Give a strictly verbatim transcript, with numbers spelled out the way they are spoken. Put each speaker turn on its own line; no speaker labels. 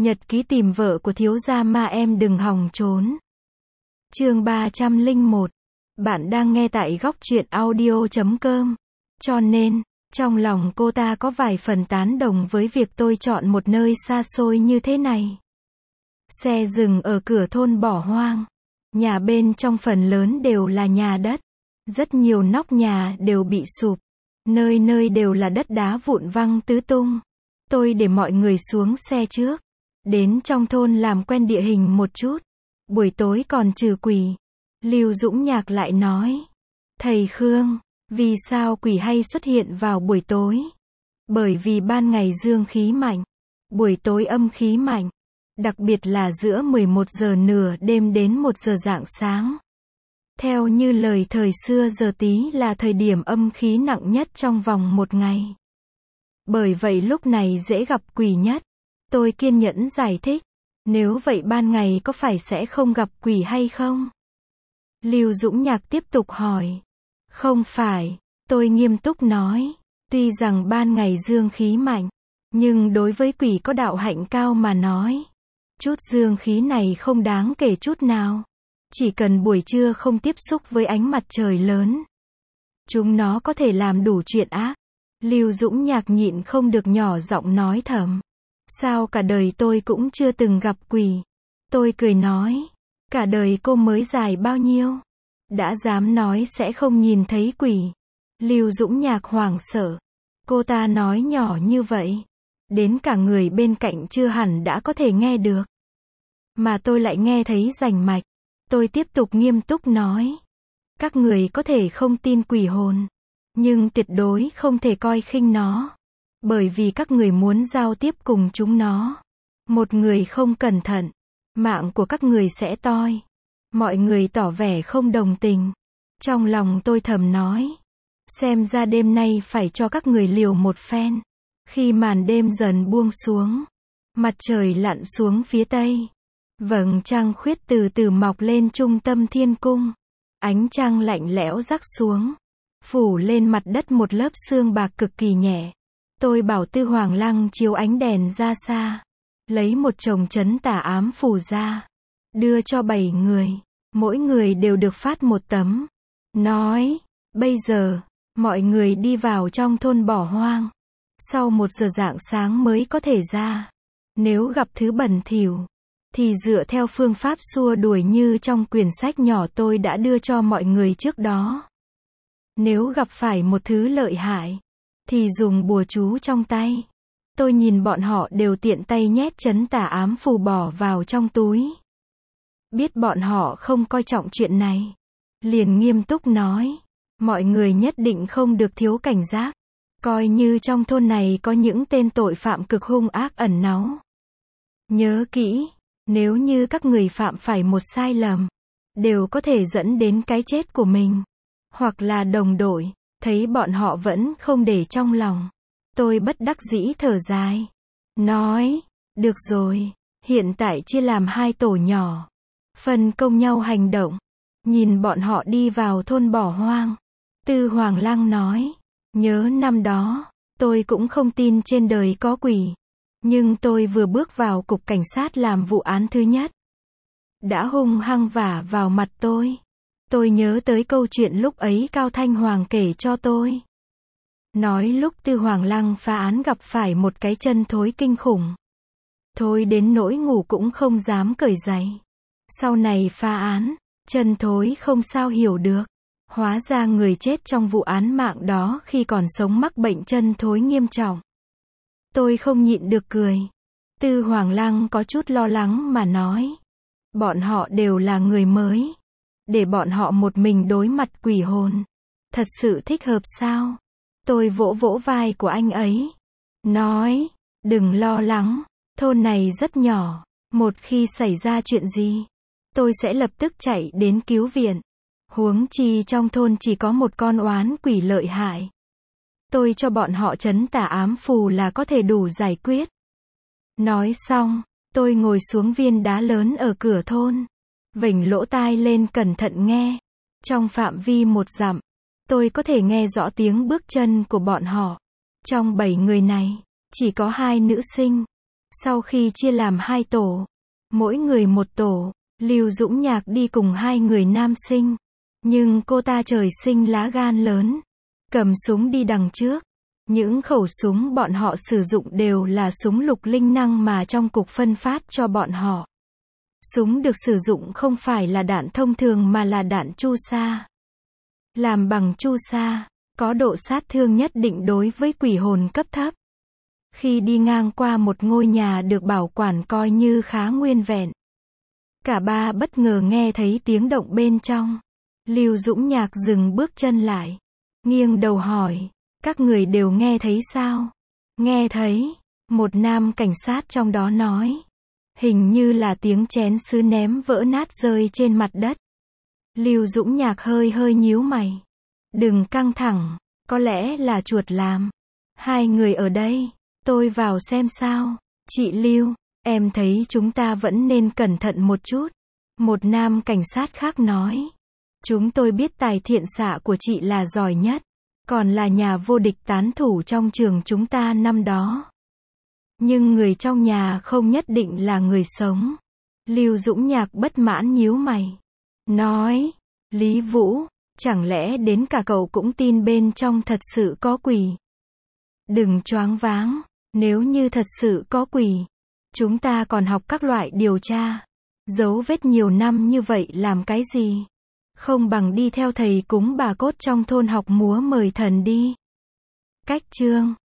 Nhật ký tìm vợ của thiếu gia ma em đừng hòng trốn. Chương ba trăm lẻ một. Bạn đang nghe tại góc truyện audio chấm com. Cho nên, trong lòng cô ta có vài phần tán đồng với việc tôi chọn một nơi xa xôi như thế này. Xe dừng ở cửa thôn bỏ hoang. Nhà bên trong phần lớn đều là nhà đất. Rất nhiều nóc nhà đều bị sụp. Nơi nơi đều là đất đá vụn văng tứ tung. Tôi để mọi người xuống xe trước. Đến trong thôn làm quen địa hình một chút. Buổi tối còn trừ quỷ. Lưu Dũng Nhạc lại nói. Thầy Khương, vì sao quỷ hay xuất hiện vào buổi tối? Bởi vì ban ngày dương khí mạnh, buổi tối âm khí mạnh. Đặc biệt là giữa mười một giờ nửa đêm đến một giờ rạng sáng. Theo như lời thời xưa giờ tí là thời điểm âm khí nặng nhất trong vòng một ngày. Bởi vậy lúc này dễ gặp quỷ nhất. Tôi kiên nhẫn giải thích. Nếu vậy ban ngày có phải sẽ không gặp quỷ hay không? Lưu Dũng Nhạc tiếp tục hỏi. Không phải, tôi nghiêm túc nói. Tuy rằng ban ngày dương khí mạnh, nhưng đối với quỷ có đạo hạnh cao mà nói, chút dương khí này không đáng kể chút nào. Chỉ cần buổi trưa không tiếp xúc với ánh mặt trời lớn, chúng nó có thể làm đủ chuyện ác. Lưu Dũng Nhạc nhịn không được nhỏ giọng nói thầm. Sao cả đời tôi cũng chưa từng gặp quỷ? Tôi cười nói. Cả đời cô mới dài bao nhiêu? Đã dám nói sẽ không nhìn thấy quỷ. Lưu Dũng Nhạc hoảng sợ. Cô ta nói nhỏ như vậy. Đến cả người bên cạnh chưa hẳn đã có thể nghe được. Mà tôi lại nghe thấy rành mạch. Tôi tiếp tục nghiêm túc nói. Các người có thể không tin quỷ hồn, nhưng tuyệt đối không thể coi khinh nó. Bởi vì các người muốn giao tiếp cùng chúng nó. Một người không cẩn thận, mạng của các người sẽ toi. Mọi người tỏ vẻ không đồng tình. Trong lòng tôi thầm nói. Xem ra đêm nay phải cho các người liều một phen. Khi màn đêm dần buông xuống, mặt trời lặn xuống phía tây. Vầng trăng khuyết từ từ mọc lên trung tâm thiên cung. Ánh trăng lạnh lẽo rắc xuống, phủ lên mặt đất một lớp sương bạc cực kỳ nhẹ. Tôi bảo Tư Hoàng Lăng chiếu ánh đèn ra xa, lấy một chồng trấn tà ám phù ra, đưa cho bảy người, mỗi người đều được phát một tấm. Nói, bây giờ, mọi người đi vào trong thôn bỏ hoang. Sau một giờ rạng sáng mới có thể ra. Nếu gặp thứ bẩn thỉu, thì dựa theo phương pháp xua đuổi như trong quyển sách nhỏ tôi đã đưa cho mọi người trước đó. Nếu gặp phải một thứ lợi hại, thì dùng bùa chú trong tay. Tôi nhìn bọn họ đều tiện tay nhét trấn tà ám phù bỏ vào trong túi. Biết bọn họ không coi trọng chuyện này, liền nghiêm túc nói. Mọi người nhất định không được thiếu cảnh giác. Coi như trong thôn này có những tên tội phạm cực hung ác ẩn náu. Nhớ kỹ, nếu như các người phạm phải một sai lầm, đều có thể dẫn đến cái chết của mình. Hoặc là đồng đội. Thấy bọn họ vẫn không để trong lòng. Tôi bất đắc dĩ thở dài. Nói, được rồi, hiện tại chia làm hai tổ nhỏ. Phân công nhau hành động. Nhìn bọn họ đi vào thôn bỏ hoang. Tư Hoàng Lăng nói. Nhớ năm đó, tôi cũng không tin trên đời có quỷ. Nhưng tôi vừa bước vào cục cảnh sát làm vụ án thứ nhất. Đã hung hăng vả vào mặt tôi. Tôi nhớ tới câu chuyện lúc ấy Cao Thanh Hoàng kể cho tôi. Nói lúc Tư Hoàng Lăng phá án gặp phải một cái chân thối kinh khủng. Thối đến nỗi ngủ cũng không dám cởi giày. Sau này phá án, chân thối không sao hiểu được. Hóa ra người chết trong vụ án mạng đó khi còn sống mắc bệnh chân thối nghiêm trọng. Tôi không nhịn được cười. Tư Hoàng Lăng có chút lo lắng mà nói. Bọn họ đều là người mới. Để bọn họ một mình đối mặt quỷ hồn. Thật sự thích hợp sao? Tôi vỗ vỗ vai của anh ấy. Nói, đừng lo lắng. Thôn này rất nhỏ. Một khi xảy ra chuyện gì, tôi sẽ lập tức chạy đến cứu viện. Huống chi trong thôn chỉ có một con oán quỷ lợi hại. Tôi cho bọn họ trấn tà ám phù là có thể đủ giải quyết. Nói xong, tôi ngồi xuống viên đá lớn ở cửa thôn. Vểnh lỗ tai lên cẩn thận nghe. Trong phạm vi một dặm, tôi có thể nghe rõ tiếng bước chân của bọn họ. Trong bảy người này, chỉ có hai nữ sinh. Sau khi chia làm hai tổ, mỗi người một tổ, Lưu Dũng Nhạc đi cùng hai người nam sinh. Nhưng cô ta trời sinh lá gan lớn, cầm súng đi đằng trước. Những khẩu súng bọn họ sử dụng đều là súng lục linh năng mà trong cục phân phát cho bọn họ. Súng được sử dụng không phải là đạn thông thường mà là đạn chu sa. Làm bằng chu sa, có độ sát thương nhất định đối với quỷ hồn cấp thấp. Khi đi ngang qua một ngôi nhà được bảo quản coi như khá nguyên vẹn, cả ba bất ngờ nghe thấy tiếng động bên trong. Lưu Dũng Nhạc dừng bước chân lại, nghiêng đầu hỏi, các người đều nghe thấy sao? Nghe thấy, một nam cảnh sát trong đó nói. Hình như là tiếng chén sứ ném vỡ nát rơi trên mặt đất. Lưu Dũng Nhạc hơi hơi nhíu mày. Đừng căng thẳng, có lẽ là chuột làm. Hai người ở đây, tôi vào xem sao. Chị Lưu, em thấy chúng ta vẫn nên cẩn thận một chút. Một nam cảnh sát khác nói. Chúng tôi biết tài thiện xạ của chị là giỏi nhất, còn là nhà vô địch tán thủ trong trường chúng ta năm đó. Nhưng người trong nhà không nhất định là người sống. Lưu Dũng Nhạc bất mãn nhíu mày. Nói, Lý Vũ, chẳng lẽ đến cả cậu cũng tin bên trong thật sự có quỷ? Đừng choáng váng, nếu như thật sự có quỷ, chúng ta còn học các loại điều tra, dấu vết nhiều năm như vậy làm cái gì? Không bằng đi theo thầy cúng bà cốt trong thôn học múa mời thần đi. Cách chương